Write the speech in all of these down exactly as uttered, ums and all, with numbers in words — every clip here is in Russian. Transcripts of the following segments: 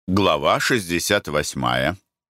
Глава шестьдесят восьмая.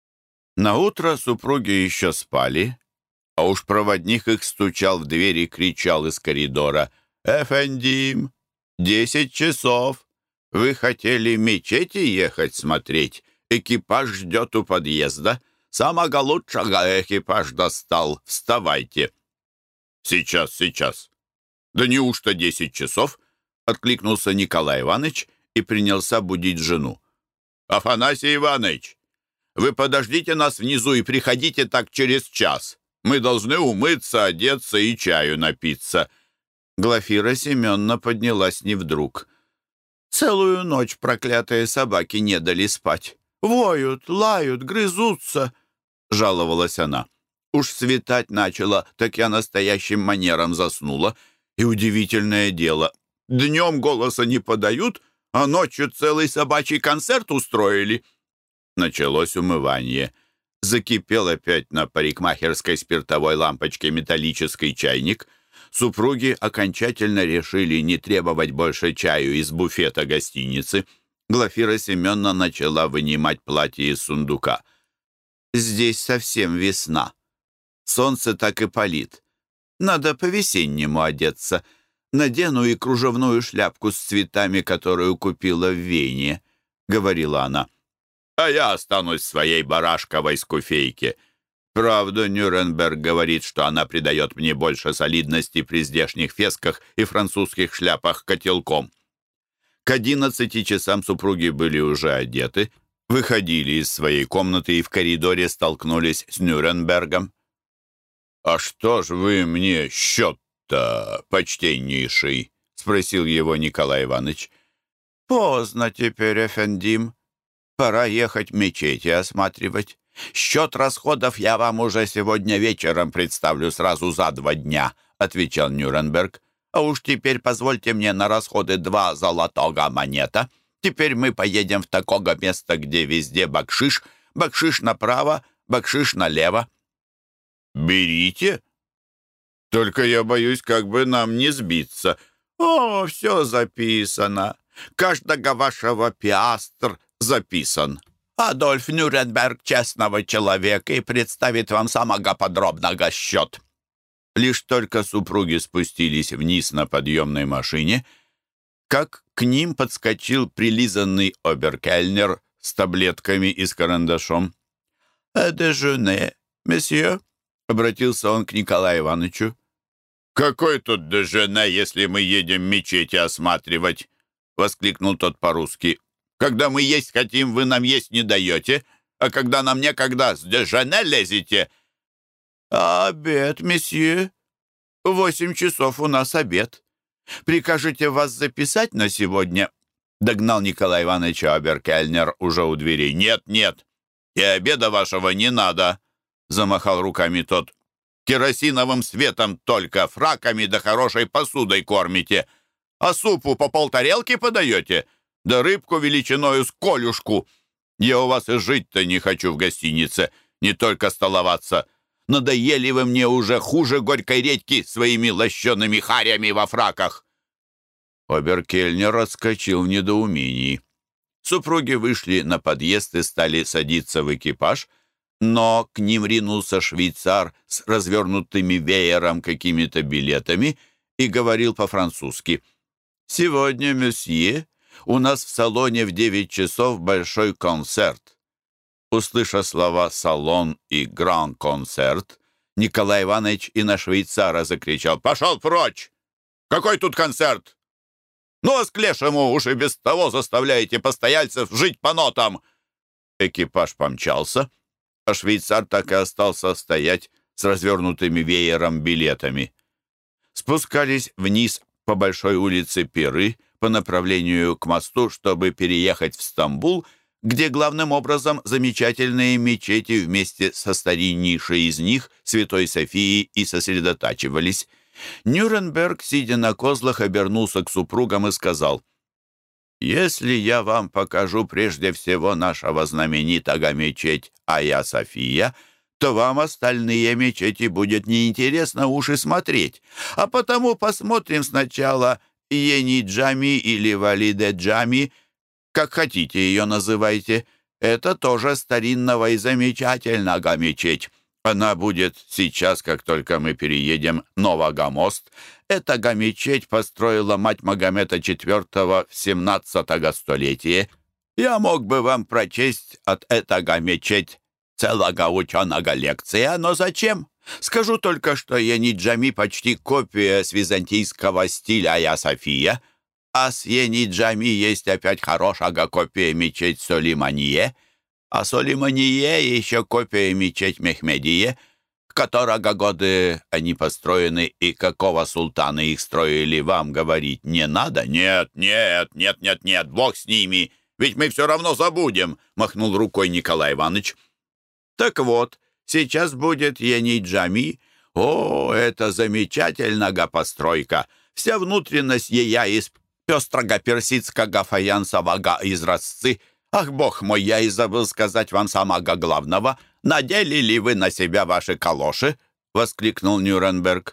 Наутро супруги еще спали, а уж проводник их стучал в дверь и кричал из коридора: «Эфендим, десять часов! Вы хотели мечети ехать смотреть? Экипаж ждет у подъезда. Самого лучшего экипаж достал. Вставайте!» «Сейчас, сейчас! Да неужто десять часов?» — откликнулся Николай Иванович и принялся будить жену. «Афанасий Иванович, вы подождите нас внизу и приходите так через час. Мы должны умыться, одеться и чаю напиться». Глафира Семеновна поднялась не вдруг. «Целую ночь проклятые собаки не дали спать. Воют, лают, грызутся», — жаловалась она. «Уж светать начало, так я настоящим манером заснула. И удивительное дело, днем голоса не подают, а ночью целый собачий концерт устроили». Началось умывание. Закипел опять на парикмахерской спиртовой лампочке металлический чайник. Супруги окончательно решили не требовать больше чаю из буфета гостиницы. Глафира Семеновна начала вынимать платье из сундука. «Здесь совсем весна. Солнце так и палит. Надо по-весеннему одеться. Надену и кружевную шляпку с цветами, которую купила в Вене», — говорила она. «А я останусь в своей барашковой скуфейке. Правда, Нюрнберг говорит, что она придает мне больше солидности при здешних фесках и французских шляпах котелком». К одиннадцати часам супруги были уже одеты, выходили из своей комнаты и в коридоре столкнулись с Нюрнбергом. «А что ж вы мне счет-то, почтеннейший?» — спросил его Николай Иванович. «Поздно теперь, эфендим. Пора ехать мечети осматривать. Счет расходов я вам уже сегодня вечером представлю сразу за два дня», — отвечал Нюрнберг. «А уж теперь позвольте мне на расходы два золотого монета. Теперь мы поедем в такое место, где везде бакшиш, бакшиш направо, бакшиш налево». «Берите. Только я боюсь, как бы нам не сбиться». «О, все записано. Каждого вашего пиастр записан. Адольф Нюрнберг честного человека и представит вам самого подробного счет». Лишь только супруги спустились вниз на подъемной машине, как к ним подскочил прилизанный оберкельнер с таблетками и с карандашом. «Дежуне, месье», — обратился он к Николаю Ивановичу. «Какой тут дежуне, если мы едем мечети осматривать?» — воскликнул тот по-русски. «Когда мы есть хотим, вы нам есть не даете, а когда нам некогда, с дежуне лезете». «А обед, месье? Восемь часов у нас обед. Прикажете вас записать на сегодня?» Догнал Николай Иванович оберкельнер уже у дверей. «Нет, нет, и обеда вашего не надо», — замахал руками тот. «Керосиновым светом только, фраками да хорошей посудой кормите. А супу по полтарелки подаете? Да рыбку величиною с колюшку. Я у вас и жить-то не хочу в гостинице, не только столоваться. Надоели вы мне уже хуже горькой редьки своими лощеными харями во фраках». Оберкельнер отскочил в недоумении. Супруги вышли на подъезд и стали садиться в экипаж, но к ним ринулся швейцар с развернутыми веером какими-то билетами и говорил по-французски: «Сегодня, месье, у нас в салоне в девять часов большой концерт». Услыша слова «салон» и «гран-концерт», Николай Иванович и на швейцара закричал: «Пошел прочь! Какой тут концерт? Ну, а с к лешему уж и без того заставляете постояльцев жить по нотам!» Экипаж помчался, а швейцар так и остался стоять с развернутыми веером билетами. Спускались вниз по большой улице Пиры по направлению к мосту, чтобы переехать в Стамбул, где главным образом замечательные мечети вместе со стариннейшей из них, Святой Софией, и сосредотачивались. Нюрнберг, сидя на козлах, обернулся к супругам и сказал: «Если я вам покажу прежде всего нашего знаменитого мечеть Айя София, то вам остальные мечети будет неинтересно уж и смотреть. А потому посмотрим сначала Ени-Джами или Валиде-Джами, как хотите ее называйте. Это тоже старинного и замечательного мечеть. Она будет сейчас, как только мы переедем Новогомост. Эта мечеть построила мать Магомета четвёртого в семнадцатом столетии. Я мог бы вам прочесть от этого мечеть целого ученого лекция, но зачем? Скажу только, что Ени-Джами почти копия с византийского стиля Айя София, а с Ени-Джами есть опять хорошая копия мечеть Солимание, а Солимание еще копия мечеть Мехмедие, которого годы они построены и какого султана их строили, вам говорить не надо? Нет, нет, нет, нет, нет, бог с ними, ведь мы все равно забудем, махнул рукой Николай Иванович. Так вот, сейчас будет Ени-Джами. О, это замечательная постройка. Вся внутренность ея из пестрого персидского фаянсового изразцы. Ах, бог мой, я и забыл сказать вам самого главного. Надели ли вы на себя ваши калоши? — воскликнул Нюрнберг.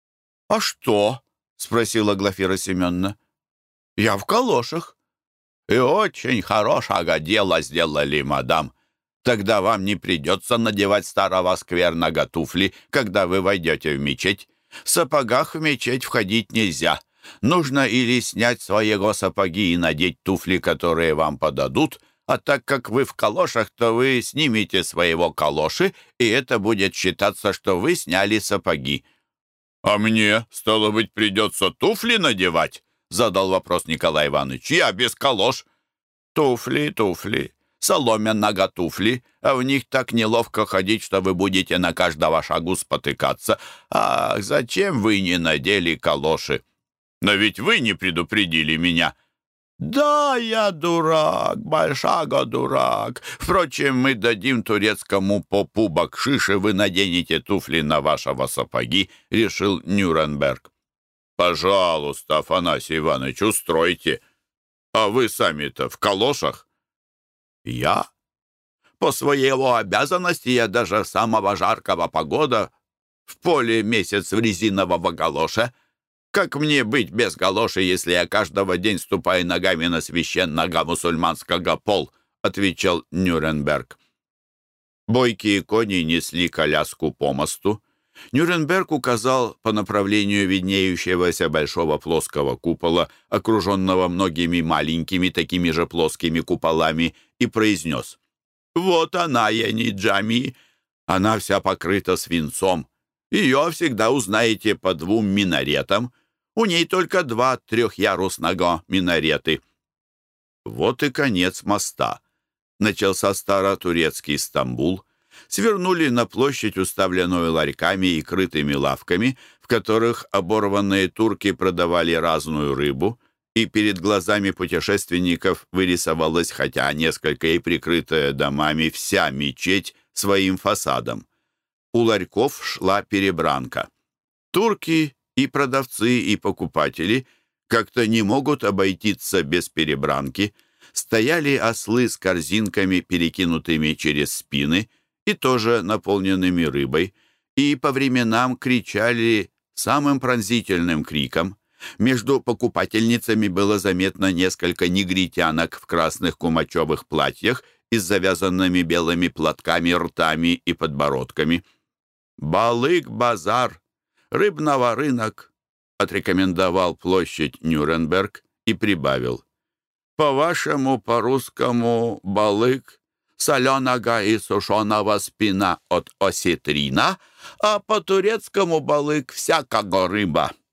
— А что? — спросила Глафира Семеновна. — Я в калошах. — И очень хорошего дела сделали, мадам. Тогда вам не придется надевать старого скверного туфли, когда вы войдете в мечеть. В сапогах в мечеть входить нельзя. Нужно или снять своего сапоги и надеть туфли, которые вам подадут, а так как вы в калошах, то вы снимете своего калоши, и это будет считаться, что вы сняли сапоги. — А мне, стало быть, придется туфли надевать? — задал вопрос Николай Иванович. — Я без калош. — Туфли, туфли. Соломенного туфли, а в них так неловко ходить, что вы будете на каждого шагу спотыкаться. Ах, зачем вы не надели калоши? Но ведь вы не предупредили меня. Да, я дурак, большого дурак. Впрочем, мы дадим турецкому попу бакшиш, и вы наденете туфли на вашего сапоги, решил Нюрнберг. Пожалуйста, Афанасий Иванович, устройте. А вы сами-то в калошах? Я? По своей его обязанности я даже самого жаркого погода в поле месяц в резинового галоша. Как мне быть без галоши, если я каждого день ступаю ногами на священного мусульманского пол? Отвечал Нюрнберг. Бойкие кони несли коляску по мосту. Нюрнберг указал по направлению виднеющегося большого плоского купола, окруженного многими маленькими такими же плоскими куполами, и произнес: «Вот она, Ени-Джами. Она вся покрыта свинцом. Ее всегда узнаете по двум минаретам. У ней только два трехярусного минареты». Вот и конец моста. Начался старотурецкий Стамбул. Свернули на площадь, уставленную ларьками и крытыми лавками, в которых оборванные турки продавали разную рыбу, и перед глазами путешественников вырисовалась, хотя несколько и прикрытая домами, вся мечеть своим фасадом. У ларьков шла перебранка. Турки и продавцы, и покупатели как-то не могут обойтиться без перебранки. Стояли ослы с корзинками, перекинутыми через спины, и тоже наполненными рыбой, и по временам кричали самым пронзительным криком. Между покупательницами было заметно несколько негритянок в красных кумачевых платьях и с завязанными белыми платками, ртами и подбородками. «Балык-базар, рыбного рынок», — отрекомендовал площадь Нюрнберг и прибавил: «По-вашему, по-русскому, балык соленого и сушеного спина от осетрина, а по-турецкому балык всякого рыба».